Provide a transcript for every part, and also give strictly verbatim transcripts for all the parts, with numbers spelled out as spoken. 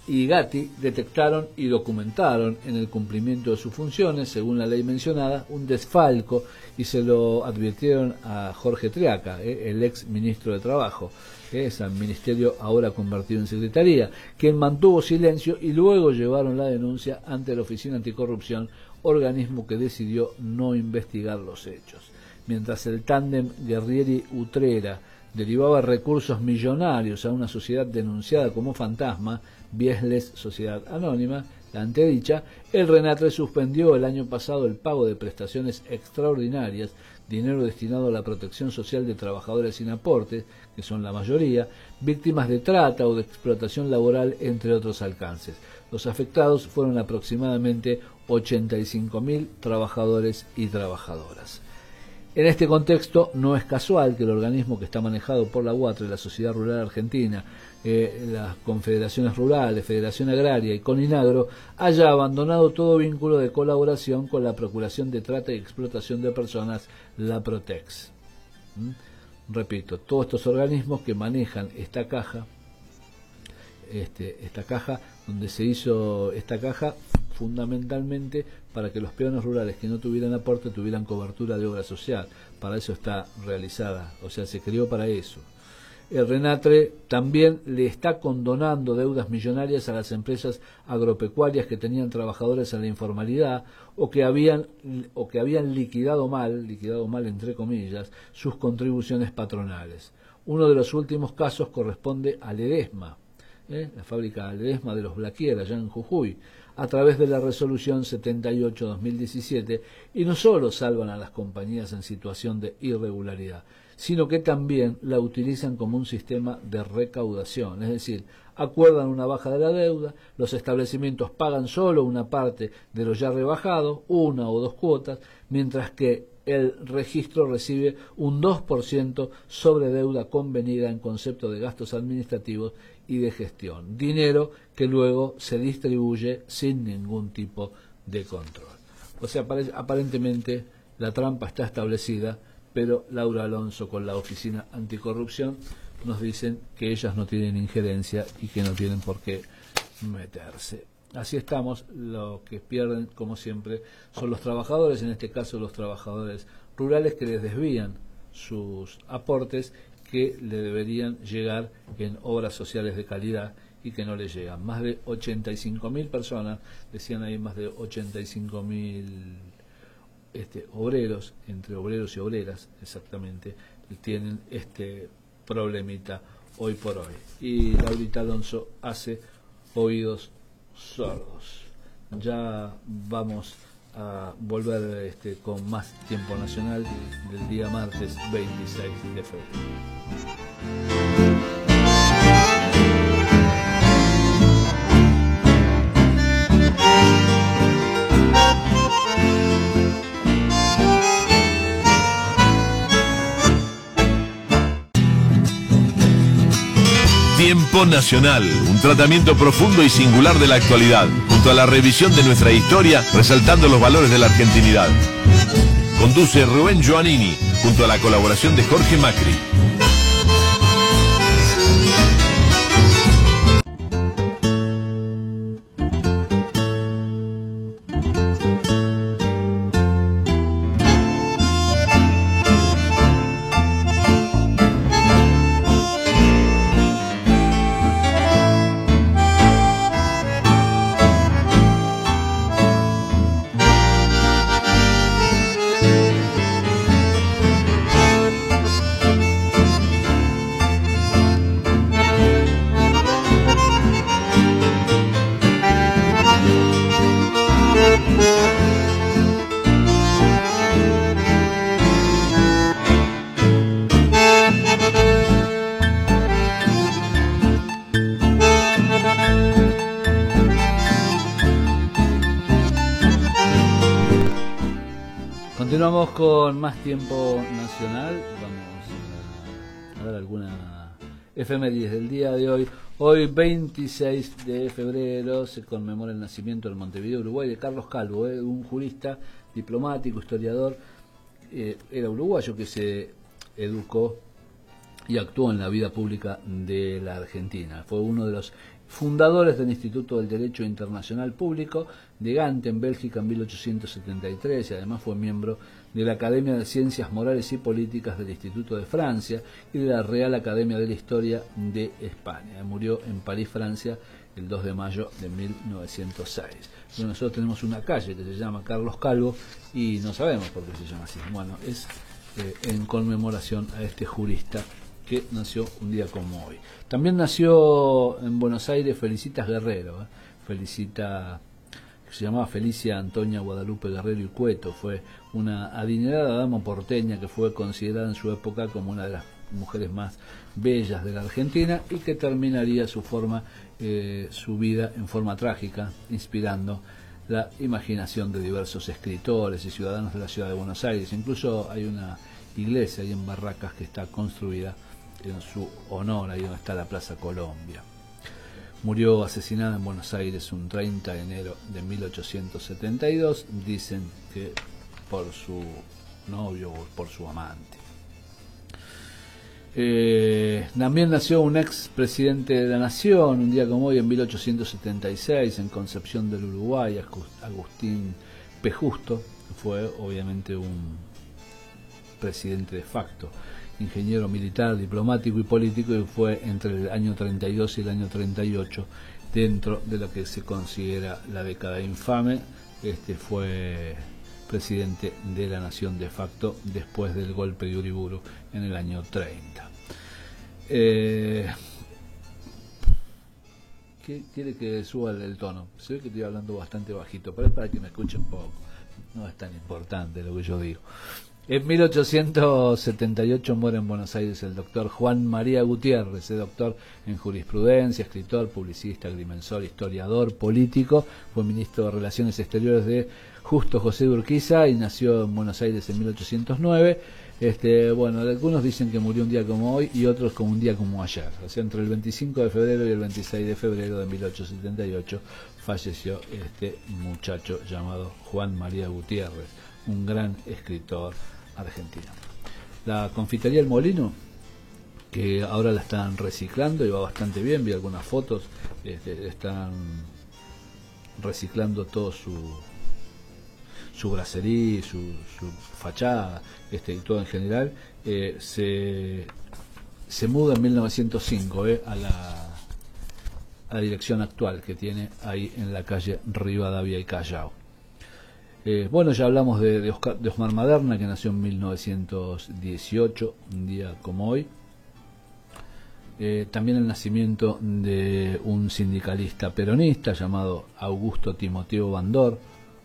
y Gatti detectaron y documentaron en el cumplimiento de sus funciones, según la ley mencionada, un desfalco y se lo advirtieron a Jorge Triaca, eh, el ex ministro de Trabajo, eh, es el ministerio ahora convertido en secretaría, quien mantuvo silencio y luego llevaron la denuncia ante la Oficina Anticorrupción, organismo que decidió no investigar los hechos. Mientras el tándem Guerrieri-Utrera derivaba recursos millonarios a una sociedad denunciada como fantasma, Biesles Sociedad Anónima, la antedicha, el RENATRE suspendió el año pasado el pago de prestaciones extraordinarias, dinero destinado a la protección social de trabajadores sin aportes, que son la mayoría, víctimas de trata o de explotación laboral, entre otros alcances. Los afectados fueron aproximadamente ochenta y cinco mil trabajadores y trabajadoras. En este contexto, no es casual que el organismo que está manejado por la UATRE, la Sociedad Rural Argentina, eh, las confederaciones rurales, Federación Agraria y Coninagro, haya abandonado todo vínculo de colaboración con la Procuración de Trata y Explotación de Personas, la Protex. ¿Mm? Repito, todos estos organismos que manejan esta caja, este, esta caja donde se hizo esta caja fundamentalmente para que los peones rurales que no tuvieran aporte tuvieran cobertura de obra social. Para eso está realizada, o sea, se creó para eso. El RENATRE también le está condonando deudas millonarias a las empresas agropecuarias que tenían trabajadores en la informalidad o que habían o que habían liquidado mal, liquidado mal entre comillas, sus contribuciones patronales. Uno de los últimos casos corresponde a Ledesma, ¿eh? la fábrica Ledesma de los Blaquier, allá en Jujuy, a través de la resolución setenta y ocho barra dos mil diecisiete, y no solo salvan a las compañías en situación de irregularidad, sino que también la utilizan como un sistema de recaudación, es decir, acuerdan una baja de la deuda, los establecimientos pagan solo una parte de lo ya rebajado, una o dos cuotas, mientras que el registro recibe un dos por ciento sobre deuda convenida en concepto de gastos administrativos y de gestión, dinero que luego se distribuye sin ningún tipo de control. O sea, aparentemente la trampa está establecida, pero Laura Alonso con la Oficina Anticorrupción nos dicen que ellas no tienen injerencia y que no tienen por qué meterse. Así estamos, lo que pierden, como siempre, son los trabajadores, en este caso los trabajadores rurales que les desvían sus aportes que le deberían llegar en obras sociales de calidad y que no les llegan. Más de ochenta y cinco mil personas, decían ahí más de ochenta y cinco mil este, obreros, entre obreros y obreras exactamente, tienen este problemita hoy por hoy. Y Laurita Alonso hace oídos sordos. Ya vamos a volver este, con más tiempo nacional del día martes veintiséis de febrero. Tiempo Nacional, un tratamiento profundo y singular de la actualidad, junto a la revisión de nuestra historia, resaltando los valores de la argentinidad. Conduce Rubén Giovannini, junto a la colaboración de Jorge Macri. Continuamos con más tiempo nacional. Vamos a ver alguna efemérides del día de hoy. Hoy, veintiséis de febrero, se conmemora el nacimiento en Montevideo, Uruguay, de Carlos Calvo, eh, un jurista, diplomático, historiador. Eh, era uruguayo que se educó y actuó en la vida pública de la Argentina. Fue uno de los fundadores del Instituto del Derecho Internacional Público de Gante en Bélgica en mil ochocientos setenta y tres, y además fue miembro de la Academia de Ciencias Morales y Políticas del Instituto de Francia y de la Real Academia de la Historia de España. Murió en París, Francia, el dos de mayo de mil novecientos seis. Bueno, nosotros tenemos una calle que se llama Carlos Calvo y no sabemos por qué se llama así. Bueno, es eh, en conmemoración a este jurista que nació un día como hoy. También nació en Buenos Aires Felicitas Guerrero, ¿eh? Felicita, se llamaba Felicia Antonia Guadalupe Guerrero y Cueto, fue una adinerada dama porteña que fue considerada en su época como una de las mujeres más bellas de la Argentina y que terminaría su forma, eh, su vida en forma trágica, inspirando la imaginación de diversos escritores y ciudadanos de la ciudad de Buenos Aires. Incluso hay una iglesia ahí en Barracas que está construida en su honor, ahí donde está la Plaza Colombia. Murió asesinada en Buenos Aires un treinta de enero de mil ochocientos setenta y dos, dicen que por su novio o por su amante. Eh, también nació un ex presidente de la Nación, un día como hoy, en mil ochocientos setenta y seis, en Concepción del Uruguay, Agustín P. Justo, fue obviamente un presidente de facto, ingeniero militar, diplomático y político, y fue entre el año treinta y dos y el año treinta y ocho dentro de lo que se considera la década infame. Este fue presidente de la Nación de facto después del golpe de Uriburu en el año treinta. Eh, ¿Qué quiere que suba el tono? Se ve que estoy hablando bastante bajito, pero es para que me escuchen poco. No es tan importante lo que yo digo. En mil ochocientos setenta y ocho muere en Buenos Aires el doctor Juan María Gutiérrez, es doctor en jurisprudencia, escritor, publicista, agrimensor, historiador, político, fue ministro de Relaciones Exteriores de Justo José de Urquiza y nació en Buenos Aires en mil ochocientos nueve. Este, bueno, algunos dicen que murió un día como hoy y otros como un día como ayer. O sea, entre el veinticinco de febrero y el veintiséis de febrero de mil ochocientos setenta y ocho falleció este muchacho llamado Juan María Gutiérrez, un gran escritor argentino. La confitería El Molino, que ahora la están reciclando y va bastante bien, vi algunas fotos, este, están reciclando todo su su bracería, su, su fachada, este, y todo en general. eh, se, se muda en mil novecientos cinco eh, a la a la dirección actual que tiene ahí en la calle Rivadavia y Callao. Eh, bueno, ya hablamos de, de, Oscar, de Osmar Maderna, que nació en mil novecientos dieciocho, un día como hoy. Eh, también el nacimiento de un sindicalista peronista llamado Augusto Timoteo Bandor.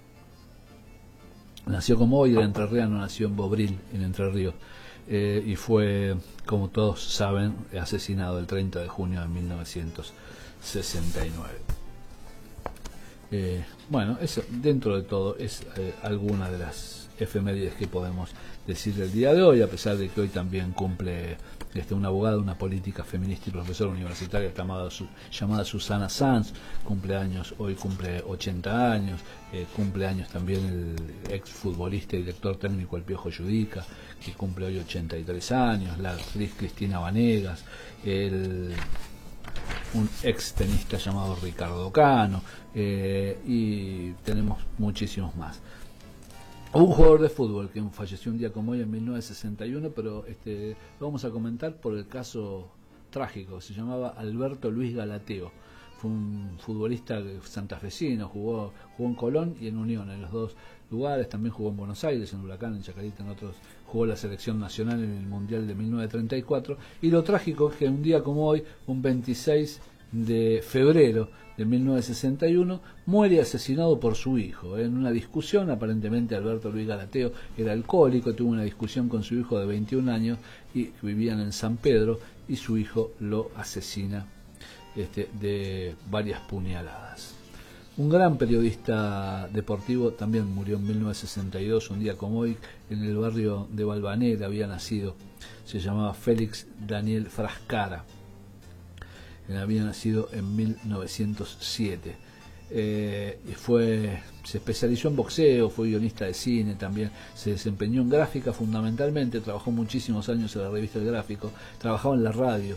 Nació como hoy, era entrerriano, nació en Bobril, en Entre Ríos, eh, y fue, como todos saben, asesinado el treinta de junio de mil novecientos sesenta y nueve. Eh, bueno, eso, dentro de todo, es eh, alguna de las efemérides que podemos decir del día de hoy, a pesar de que hoy también cumple este, una abogada, una política feminista y profesora universitaria llamada, llamada Susana Sanz, cumpleaños, hoy cumple ochenta años, eh, cumpleaños también el ex futbolista y director técnico El Piojo Yudica, que cumple hoy ochenta y tres años, la actriz Cristina Vanegas, el un ex tenista llamado Ricardo Cano, eh, y tenemos muchísimos más. Un jugador de fútbol que falleció un día como hoy en mil novecientos sesenta y uno, pero este, lo vamos a comentar por el caso trágico. Se llamaba Alberto Luis Galateo. Fue un futbolista santafesino, jugó, jugó en Colón y en Unión, en los dos lugares. También jugó en Buenos Aires, en Huracán, en Chacarita, en otros. Jugó la selección nacional en el Mundial de mil novecientos treinta y cuatro. Y lo trágico es que un día como hoy, un veintiséis de febrero de mil novecientos sesenta y uno, muere asesinado por su hijo. En una discusión, aparentemente Alberto Luis Galateo era alcohólico, tuvo una discusión con su hijo de veintiún años y vivían en San Pedro, y su hijo lo asesina este, de varias puñaladas. Un gran periodista deportivo también murió en mil novecientos sesenta y dos, un día como hoy, en el barrio de Balvanera había nacido, se llamaba Félix Daniel Frascara. Había nacido en mil novecientos siete, eh, y fue, se especializó en boxeo, fue guionista de cine también, se desempeñó en gráfica fundamentalmente, trabajó muchísimos años en la revista El Gráfico, trabajaba en la radio,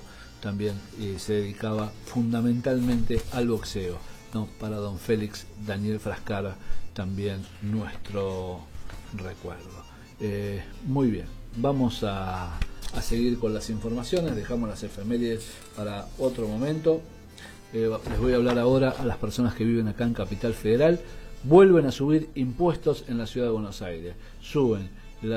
también eh, se dedicaba fundamentalmente al boxeo, ¿no? Para don Félix Daniel Frascara también nuestro recuerdo. Eh, muy bien, vamos a, a seguir con las informaciones, dejamos las efemérides para otro momento. Eh, les voy a hablar ahora a las personas que viven acá en Capital Federal. Vuelven a subir impuestos en la ciudad de Buenos Aires. Suben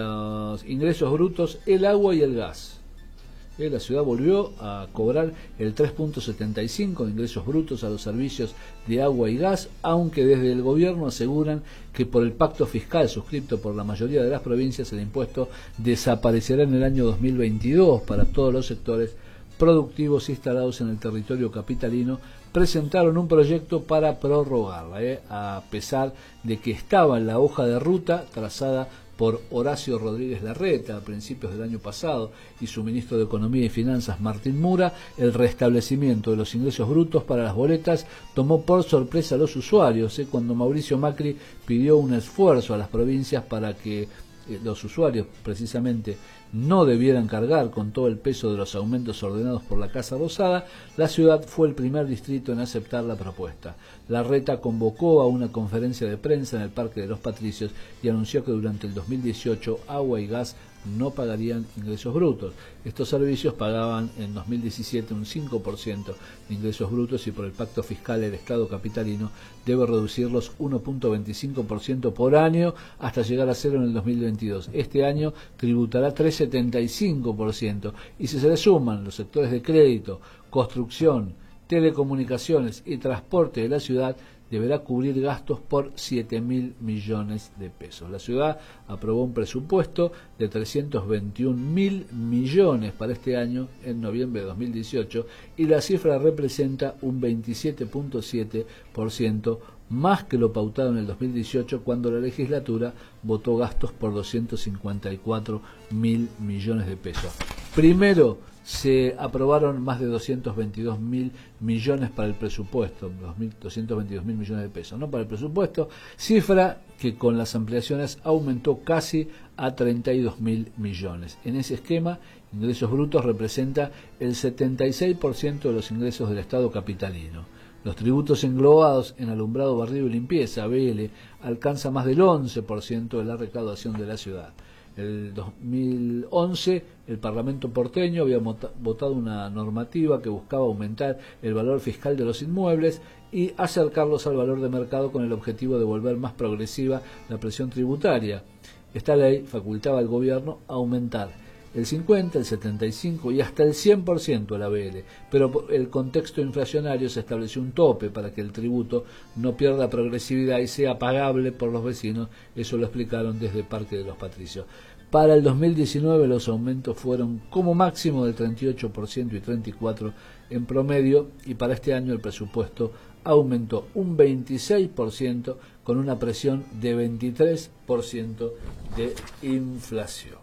los ingresos brutos, el agua y el gas. Eh, la ciudad volvió a cobrar el tres punto setenta y cinco de ingresos brutos a los servicios de agua y gas, aunque desde el gobierno aseguran que por el pacto fiscal suscrito por la mayoría de las provincias el impuesto desaparecerá en el año dos mil veintidós para todos los sectores productivos instalados en el territorio capitalino. Presentaron un proyecto para prorrogarla, eh, a pesar de que estaba en la hoja de ruta trazada por Horacio Rodríguez Larreta a principios del año pasado y su ministro de Economía y Finanzas Martín Mura. El restablecimiento de los ingresos brutos para las boletas tomó por sorpresa a los usuarios, eh, cuando Mauricio Macri pidió un esfuerzo a las provincias para que eh, los usuarios precisamente no debieran cargar con todo el peso de los aumentos ordenados por la Casa Rosada. La ciudad fue el primer distrito en aceptar la propuesta. Larreta convocó a una conferencia de prensa en el Parque de los Patricios y anunció que durante el dos mil dieciocho agua y gas no pagarían ingresos brutos. Estos servicios pagaban en dos mil diecisiete un cinco por ciento de ingresos brutos y por el pacto fiscal el Estado capitalino debe reducirlos uno punto veinticinco por ciento por año hasta llegar a cero en el dos mil veintidós. Este año tributará tres punto setenta y cinco por ciento y si se le suman los sectores de crédito, construcción, telecomunicaciones y transporte de la ciudad, deberá cubrir gastos por siete mil millones de pesos. La ciudad aprobó un presupuesto de trescientos veintiún mil millones para este año en noviembre de dos mil dieciocho y la cifra representa un veintisiete punto siete por ciento más que lo pautado en el dos mil dieciocho, cuando la legislatura votó gastos por doscientos cincuenta y cuatro mil millones de pesos. Primero se aprobaron más de doscientos veintidós mil millones para el presupuesto, doscientos veintidós mil millones de pesos, ¿no? Para el presupuesto, cifra que con las ampliaciones aumentó casi a treinta y dos mil millones. En ese esquema, ingresos brutos representa el setenta y seis por ciento de los ingresos del Estado capitalino. Los tributos englobados en alumbrado, barrido y limpieza, B L, alcanza más del once por ciento de la recaudación de la ciudad. El dos mil once, el Parlamento porteño había votado una normativa que buscaba aumentar el valor fiscal de los inmuebles y acercarlos al valor de mercado con el objetivo de volver más progresiva la presión tributaria. Esta ley facultaba al gobierno a aumentar el cincuenta, el setenta y cinco y hasta el cien por ciento de la B L, pero por el contexto inflacionario se estableció un tope para que el tributo no pierda progresividad y sea pagable por los vecinos. Eso lo explicaron desde Parque de los Patricios. Para el dos mil diecinueve los aumentos fueron como máximo del treinta y ocho por ciento y treinta y cuatro por ciento en promedio, y para este año el presupuesto aumentó un veintiséis por ciento con una presión de veintitrés por ciento de inflación.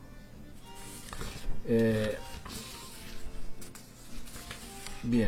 Eh, bien,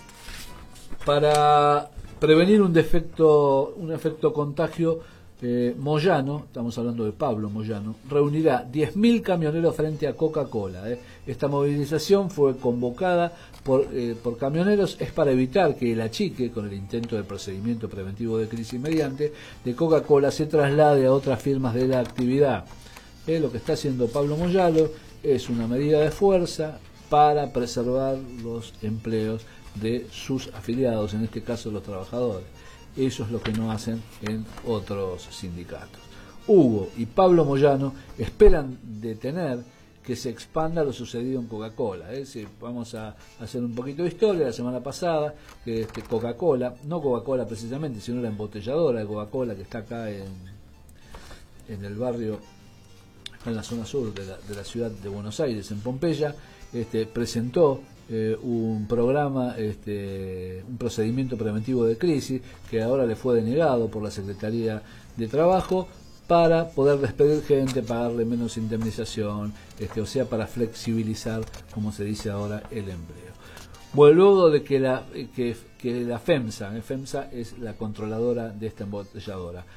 para prevenir un defecto, un efecto contagio, eh, Moyano, estamos hablando de Pablo Moyano, reunirá diez mil camioneros frente a Coca-Cola. Eh. Esta movilización fue convocada por, eh, por camioneros, es para evitar que el achique, con el intento de procedimiento preventivo de crisis mediante, de Coca-Cola se traslade a otras firmas de la actividad. Eh, lo que está haciendo Pablo Moyano es una medida de fuerza para preservar los empleos de sus afiliados, en este caso los trabajadores. Eso es lo que no hacen en otros sindicatos. Hugo y Pablo Moyano esperan detener que se expanda lo sucedido en Coca-Cola. ¿eh? Si vamos a hacer un poquito de historia, la semana pasada, que este Coca-Cola, no Coca-Cola precisamente, sino la embotelladora de Coca-Cola que está acá en, en el barrio, en la zona sur de la, de la ciudad de Buenos Aires, en Pompeya, este, presentó eh, un programa, este, un procedimiento preventivo de crisis que ahora le fue denegado por la Secretaría de Trabajo para poder despedir gente, pagarle menos indemnización, este, o sea, para flexibilizar, como se dice ahora, el empleo. Bueno, luego de que la, que, que la FEMSA, eh, FEMSA es la controladora de esta embotelladora,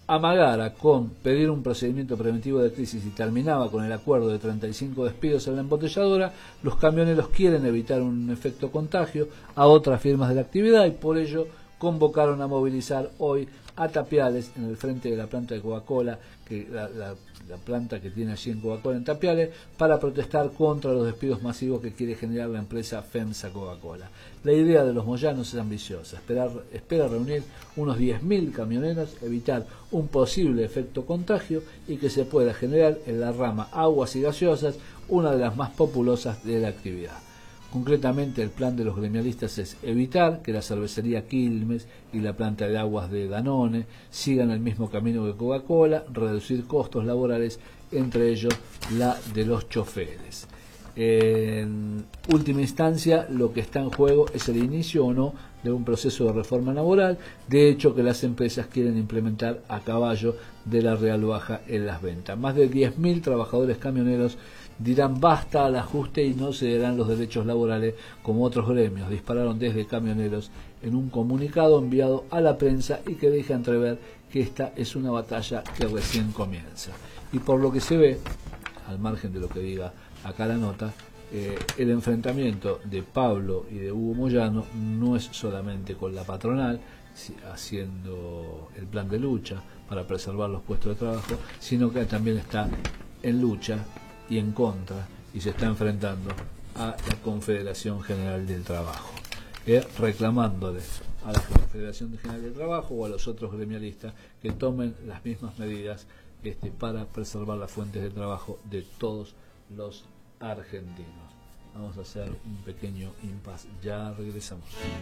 amagara con pedir un procedimiento preventivo de crisis y terminaba con el acuerdo de treinta y cinco despidos en la embotelladora, los camioneros quieren evitar un efecto contagio a otras firmas de la actividad y por ello convocaron a movilizar hoy a Tapiales en el frente de la planta de Coca-Cola, que la, la, la planta que tiene allí en Coca-Cola en Tapiales, para protestar contra los despidos masivos que quiere generar la empresa FEMSA Coca-Cola. La idea de los moyanos es ambiciosa, esperar, espera reunir unos diez mil camioneros, evitar un posible efecto contagio y que se pueda generar en la rama aguas y gaseosas, una de las más populosas de la actividad. Concretamente, el plan de los gremialistas es evitar que la cervecería Quilmes y la planta de aguas de Danone sigan el mismo camino que Coca-Cola, reducir costos laborales, entre ellos la de los choferes. En última instancia, lo que está en juego es el inicio o no de un proceso de reforma laboral, de hecho que las empresas quieren implementar a caballo de la real baja en las ventas. Más de diez mil trabajadores camioneros dirán basta al ajuste y no cederán los derechos laborales como otros gremios, dispararon desde camioneros en un comunicado enviado a la prensa y que deja entrever que esta es una batalla que recién comienza. Y por lo que se ve, al margen de lo que diga acá la nota, eh, el enfrentamiento de Pablo y de Hugo Moyano no es solamente con la patronal, haciendo el plan de lucha para preservar los puestos de trabajo, sino que también está en lucha y en contra, y se está enfrentando a la Confederación General del Trabajo, eh, reclamándole a la Confederación General del Trabajo o a los otros gremialistas que tomen las mismas medidas este, para preservar las fuentes de trabajo de todos los argentinos. Vamos a hacer un pequeño impasse, ya regresamos.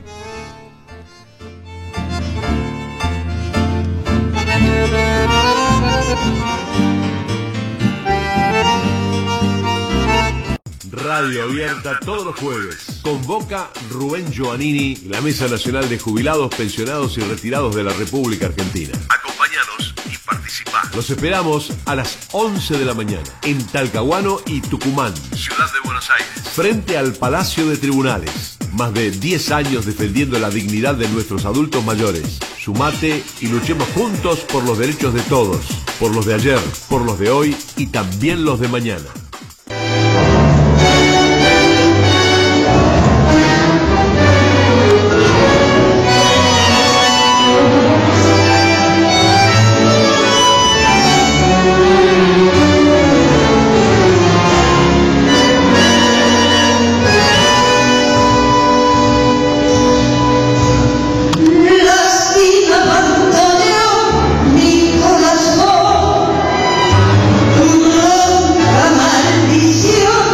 Radio abierta todos los jueves. Convoca Rubén Giovannini, la Mesa Nacional de Jubilados, Pensionados y Retirados de la República Argentina. Acompáñanos y participá. Los esperamos a las once de la mañana en Talcahuano y Tucumán, Ciudad de Buenos Aires, frente al Palacio de Tribunales. Más de diez años defendiendo la dignidad de nuestros adultos mayores. Sumate y luchemos juntos por los derechos de todos, por los de ayer, por los de hoy y también los de mañana. Maldición.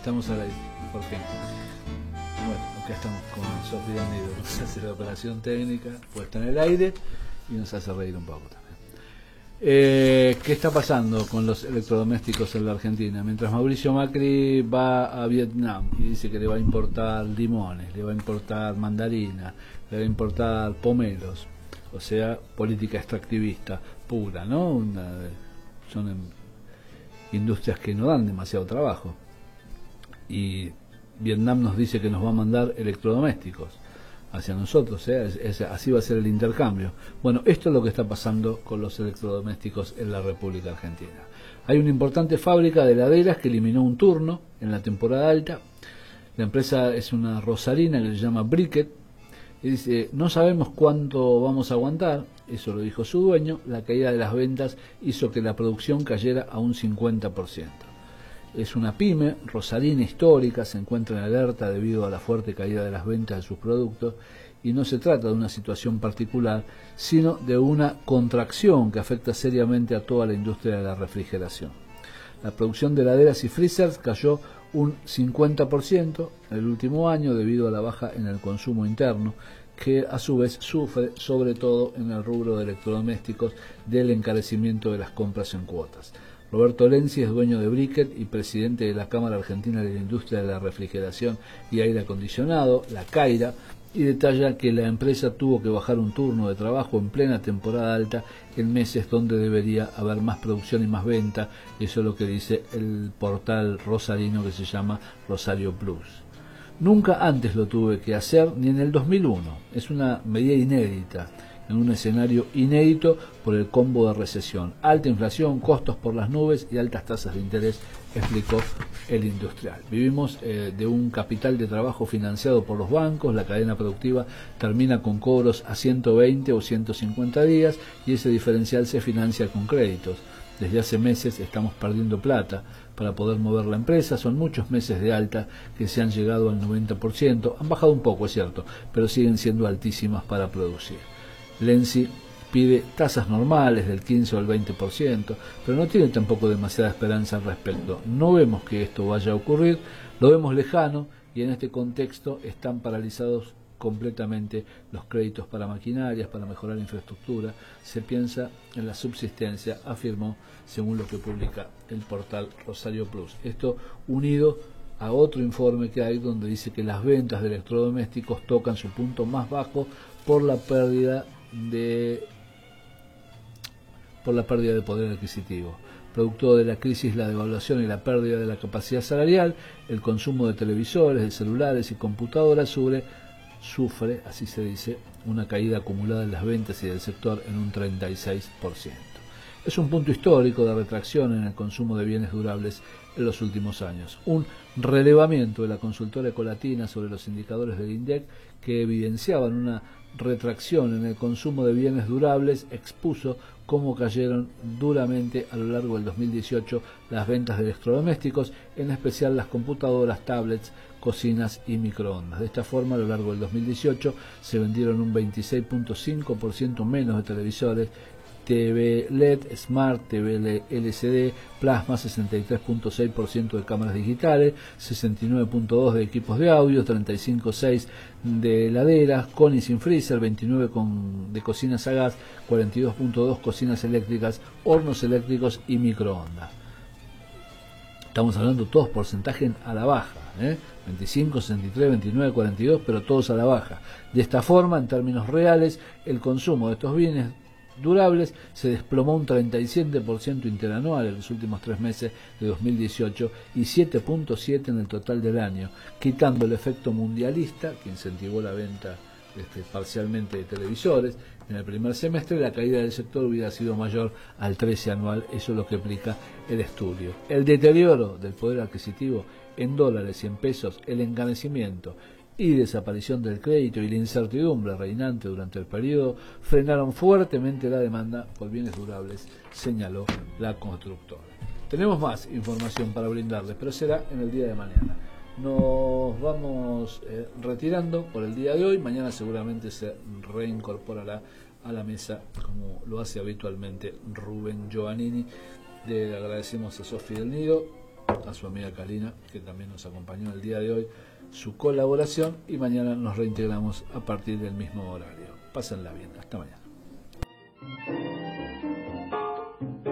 estamos al aire, por fin. Bueno, acá estamos con Sofía del Nido, nos hace la operación técnica, puesta en el aire y nos hace reír un poco también. Eh, ¿Qué está pasando con los electrodomésticos en la Argentina? Mientras Mauricio Macri va a Vietnam y dice que le va a importar limones, le va a importar mandarinas, le va a importar pomelos, o sea, política extractivista pura, ¿no? Una, son en, industrias que no dan demasiado trabajo. Y Vietnam nos dice que nos va a mandar electrodomésticos hacia nosotros, ¿eh? es, es, así va a ser el intercambio. Bueno, esto es lo que está pasando con los electrodomésticos en la República Argentina. Hay una importante fábrica de heladeras que eliminó un turno en la temporada alta. La empresa es una rosarina que se llama Briquet y dice, no sabemos cuánto vamos a aguantar, eso lo dijo su dueño. La caída de las ventas hizo que la producción cayera a un cincuenta por ciento. Es una pyme rosarina histórica, se encuentra en alerta debido a la fuerte caída de las ventas de sus productos y no se trata de una situación particular, sino de una contracción que afecta seriamente a toda la industria de la refrigeración. La producción de heladeras y freezers cayó un cincuenta por ciento en el último año debido a la baja en el consumo interno, que a su vez sufre sobre todo en el rubro de electrodomésticos del encarecimiento de las compras en cuotas. Roberto Lenzi es dueño de Briquet y presidente de la Cámara Argentina de la Industria de la Refrigeración y Aire Acondicionado, la CAIRA, y detalla que la empresa tuvo que bajar un turno de trabajo en plena temporada alta en meses donde debería haber más producción y más venta. Eso es lo que dice el portal rosarino que se llama Rosario Plus. Nunca antes lo tuve que hacer, ni en el dos mil uno. Es una medida inédita, en un escenario inédito por el combo de recesión, alta inflación, costos por las nubes y altas tasas de interés, explicó el industrial. Vivimos eh, de un capital de trabajo financiado por los bancos, la cadena productiva termina con cobros a ciento veinte o ciento cincuenta días y ese diferencial se financia con créditos. Desde hace meses estamos perdiendo plata para poder mover la empresa, son muchos meses de alta que se han llegado al noventa por ciento, han bajado un poco, es cierto, pero siguen siendo altísimas para producir. Lenzi pide tasas normales del quince o el veinte por ciento, pero no tiene tampoco demasiada esperanza al respecto. No vemos que esto vaya a ocurrir, lo vemos lejano y en este contexto están paralizados completamente los créditos para maquinarias, para mejorar la infraestructura. Se piensa en la subsistencia, afirmó, según lo que publica el portal Rosario Plus. Esto unido a otro informe que hay donde dice que las ventas de electrodomésticos tocan su punto más bajo por la pérdida de por la pérdida de poder adquisitivo. Producto de la crisis, la devaluación y la pérdida de la capacidad salarial, el consumo de televisores, de celulares y computadoras sufre, sufre, así se dice, una caída acumulada en las ventas y del sector en un treinta y seis por ciento. Es un punto histórico de retracción en el consumo de bienes durables en los últimos años. Un relevamiento de la consultora Ecolatina sobre los indicadores del INDEC que evidenciaban una retracción en el consumo de bienes durables expuso cómo cayeron duramente a lo largo del dos mil dieciocho las ventas de electrodomésticos, en especial las computadoras, tablets, cocinas y microondas. De esta forma, a lo largo del dos mil dieciocho se vendieron un veintiséis punto cinco por ciento menos de televisores, T V L E D, Smart, T V L C D, Plasma, sesenta y tres punto seis por ciento de cámaras digitales, sesenta y nueve punto dos por ciento de equipos de audio, treinta y cinco punto seis por ciento de heladeras, con y sin freezer, veintinueve por ciento de cocinas a gas, cuarenta y dos punto dos por ciento cocinas eléctricas, hornos eléctricos y microondas. Estamos hablando todos porcentajes a la baja, ¿eh? veinticinco, sesenta y tres, veintinueve, cuarenta y dos, pero todos a la baja. De esta forma, en términos reales, el consumo de estos bienes durables se desplomó un treinta y siete por ciento interanual en los últimos tres meses de dos mil dieciocho y siete punto siete por ciento en el total del año, quitando el efecto mundialista que incentivó la venta este, parcialmente de televisores. En el primer semestre la caída del sector hubiera sido mayor al trece anual, eso es lo que explica el estudio. El deterioro del poder adquisitivo en dólares y en pesos, el encarecimiento y desaparición del crédito y la incertidumbre reinante durante el periodo frenaron fuertemente la demanda por bienes durables, señaló la constructora. Tenemos más información para brindarles, pero será en el día de mañana. Nos vamos eh, retirando por el día de hoy. Mañana seguramente se reincorporará a la mesa, como lo hace habitualmente Rubén Giovannini. Le agradecemos a Sofía del Nido a su amiga Kalina, que también nos acompañó el día de hoy, su colaboración, y mañana nos reintegramos a partir del mismo horario. Pásenla bien, hasta mañana.